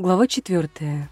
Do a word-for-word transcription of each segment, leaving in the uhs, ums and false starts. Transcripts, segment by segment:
Глава четвёртая.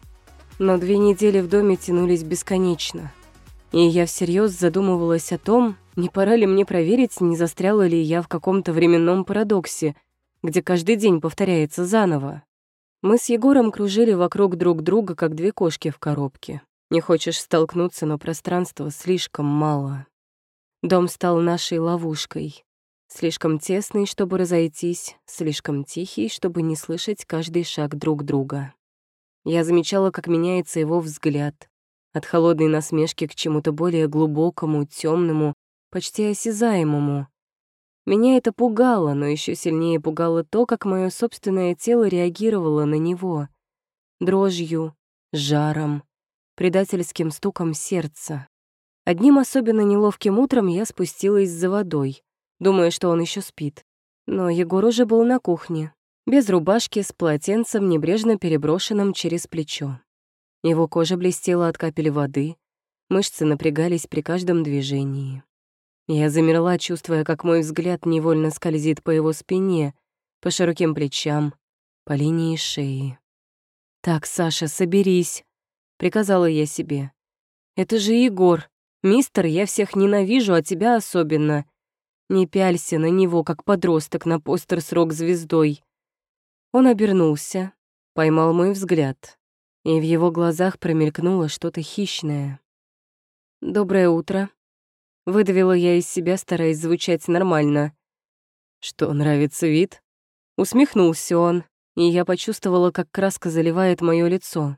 Но две недели в доме тянулись бесконечно, и я всерьез задумывалась о том, не пора ли мне проверить, не застряла ли я в каком-то временном парадоксе, где каждый день повторяется заново. Мы с Егором кружили вокруг друг друга, как две кошки в коробке. Не хочешь столкнуться, но пространства слишком мало. Дом стал нашей ловушкой. Слишком тесный, чтобы разойтись, слишком тихий, чтобы не слышать каждый шаг друг друга. Я замечала, как меняется его взгляд. От холодной насмешки к чему-то более глубокому, темному, почти осязаемому. Меня это пугало, но еще сильнее пугало то, как мое собственное тело реагировало на него. Дрожью, жаром, предательским стуком сердца. Одним особенно неловким утром я спустилась за водой, думая, что он еще спит. Но Егор уже был на кухне, без рубашки, с полотенцем, небрежно переброшенным через плечо. Его кожа блестела от капель воды, мышцы напрягались при каждом движении. Я замерла, чувствуя, как мой взгляд невольно скользит по его спине, по широким плечам, по линии шеи. «Так, Саша, соберись», — приказала я себе. «Это же Егор. Мистер, я всех ненавижу, а тебя особенно. Не пялься на него, как подросток на постер с рок-звездой». Он обернулся, поймал мой взгляд, и в его глазах промелькнуло что-то хищное. «Доброе утро», — выдавила я из себя, стараясь звучать нормально. «Что, нравится вид?» Усмехнулся он, и я почувствовала, как краска заливает моё лицо.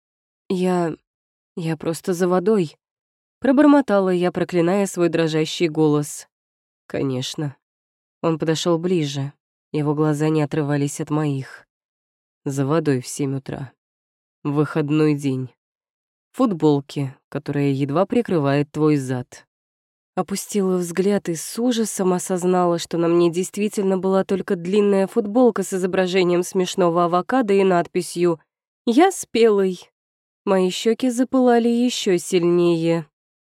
«Я... я просто за водой», — пробормотала я, проклиная свой дрожащий голос. «Конечно». Он подошёл ближе, его глаза не отрывались от моих. «За водой в семь утра. Выходной день. В футболке, которая едва прикрывает твой зад». Опустила взгляд и с ужасом осознала, что на мне действительно была только длинная футболка с изображением смешного авокадо и надписью «Я спелый». Мои щеки запылали еще сильнее.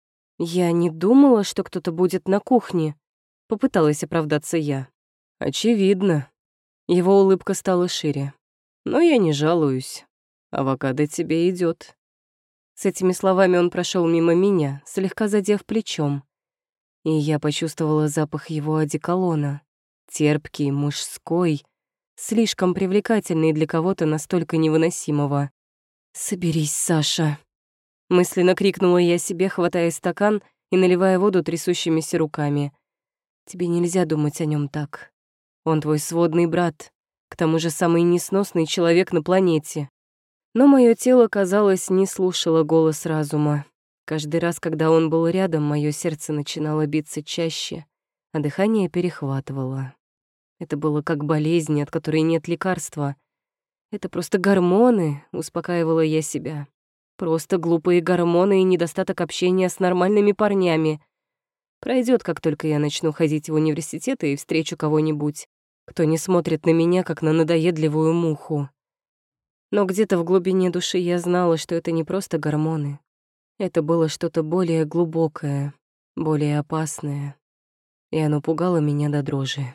«Я не думала, что кто-то будет на кухне», — попыталась оправдаться я. «Очевидно». Его улыбка стала шире. «Но я не жалуюсь. Авокадо тебе идет». С этими словами он прошел мимо меня, слегка задев плечом. И я почувствовала запах его одеколона. Терпкий, мужской, слишком привлекательный для кого-то настолько невыносимого. «Соберись, Саша!» Мысленно крикнула я себе, хватая стакан и наливая воду трясущимися руками. «Тебе нельзя думать о нем так. Он твой сводный брат, к тому же самый несносный человек на планете». Но мое тело, казалось, не слушало голос разума. Каждый раз, когда он был рядом, мое сердце начинало биться чаще, а дыхание перехватывало. Это было как болезнь, от которой нет лекарства. Это просто гормоны, успокаивала я себя. Просто глупые гормоны и недостаток общения с нормальными парнями. Пройдет, как только я начну ходить в университет и встречу кого-нибудь, кто не смотрит на меня, как на надоедливую муху. Но где-то в глубине души я знала, что это не просто гормоны. Это было что-то более глубокое, более опасное, и оно пугало меня до дрожи.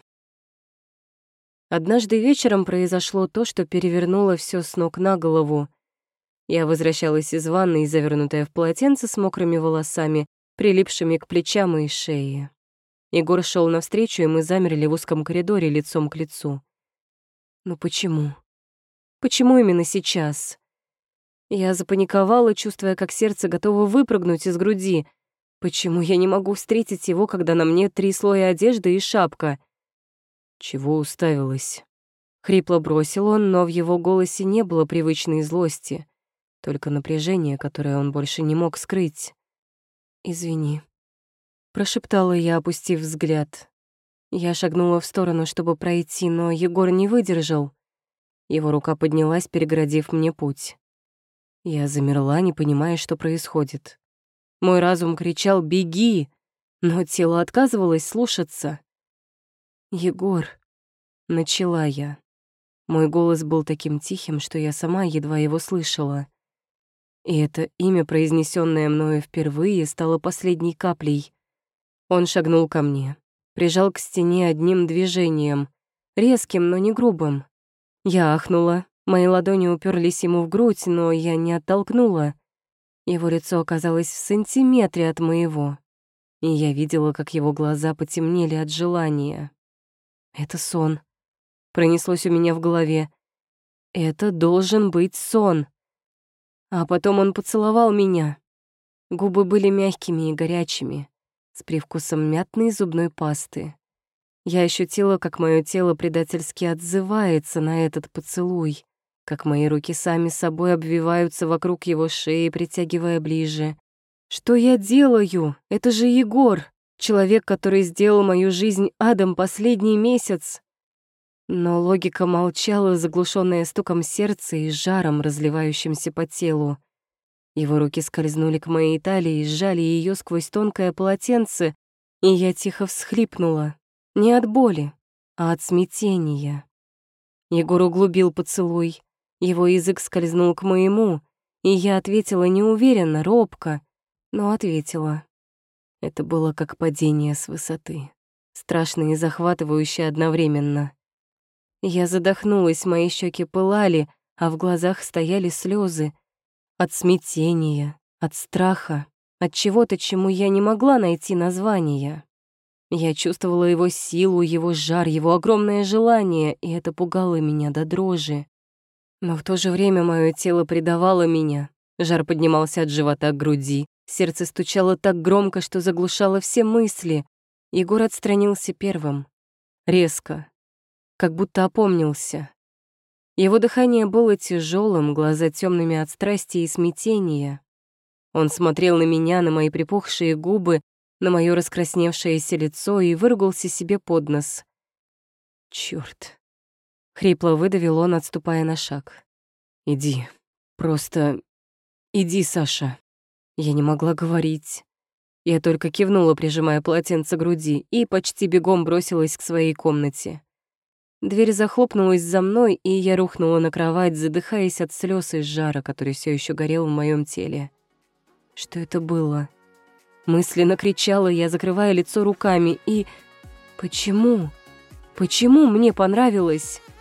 Однажды вечером произошло то, что перевернуло все с ног на голову. Я возвращалась из ванной, завернутая в полотенце с мокрыми волосами, прилипшими к плечам и шее. Егор шел навстречу, и мы замерли в узком коридоре лицом к лицу. Ну почему? Почему именно сейчас? Я запаниковала, чувствуя, как сердце готово выпрыгнуть из груди. Почему я не могу встретить его, когда на мне три слоя одежды и шапка? «Чего уставилась?» Хрипло бросил он, но в его голосе не было привычной злости, только напряжение, которое он больше не мог скрыть. «Извини», — прошептала я, опустив взгляд. Я шагнула в сторону, чтобы пройти, но Егор не выдержал. Его рука поднялась, перегородив мне путь. Я замерла, не понимая, что происходит. Мой разум кричал «беги!», но тело отказывалось слушаться. «Егор», — начала я. Мой голос был таким тихим, что я сама едва его слышала. И это имя, произнесённое мною впервые, стало последней каплей. Он шагнул ко мне, прижал к стене одним движением, резким, но не грубым. Я ахнула, Мои ладони уперлись ему в грудь, но я не оттолкнула. Его лицо оказалось в сантиметре от моего, и я видела, как его глаза потемнели от желания. Это сон. Пронеслось у меня в голове. Это должен быть сон. А потом он поцеловал меня. Губы были мягкими и горячими, с привкусом мятной зубной пасты. Я ощутила, как моё тело предательски отзывается на этот поцелуй, как мои руки сами собой обвиваются вокруг его шеи, притягивая ближе. Что я делаю? Это же Егор, человек, который сделал мою жизнь адом последний месяц. Но логика молчала, заглушённая стуком сердца и жаром, разливающимся по телу. Его руки скользнули к моей талии и сжали её сквозь тонкое полотенце, и я тихо всхлипнула. Не от боли, а от смятения. Егор углубил поцелуй. Его язык скользнул к моему, и я ответила неуверенно, робко, но ответила. Это было как падение с высоты, страшно и захватывающе одновременно. Я задохнулась, мои щеки пылали, а в глазах стояли слезы. От смятения, от страха, от чего-то, чему я не могла найти названия. Я чувствовала его силу, его жар, его огромное желание, и это пугало меня до дрожи. Но в то же время мое тело предавало меня. Жар поднимался от живота к груди. Сердце стучало так громко, что заглушало все мысли. Егор отстранился первым. Резко. Как будто опомнился. Его дыхание было тяжелым, глаза темными от страсти и смятения. Он смотрел на меня, на мои припухшие губы, на моё раскрасневшееся лицо и выругался себе под нос. «Чёрт!» — хрипло выдавил он, отступая на шаг. «Иди, просто иди, Саша». Я не могла говорить. Я только кивнула, прижимая полотенце к груди, и почти бегом бросилась к своей комнате. Дверь захлопнулась за мной, и я рухнула на кровать, задыхаясь от слёз и жара, который всё ещё горел в моём теле. Что это было? Мысленно кричала я, закрывая лицо руками, и... Почему? Почему мне понравилось?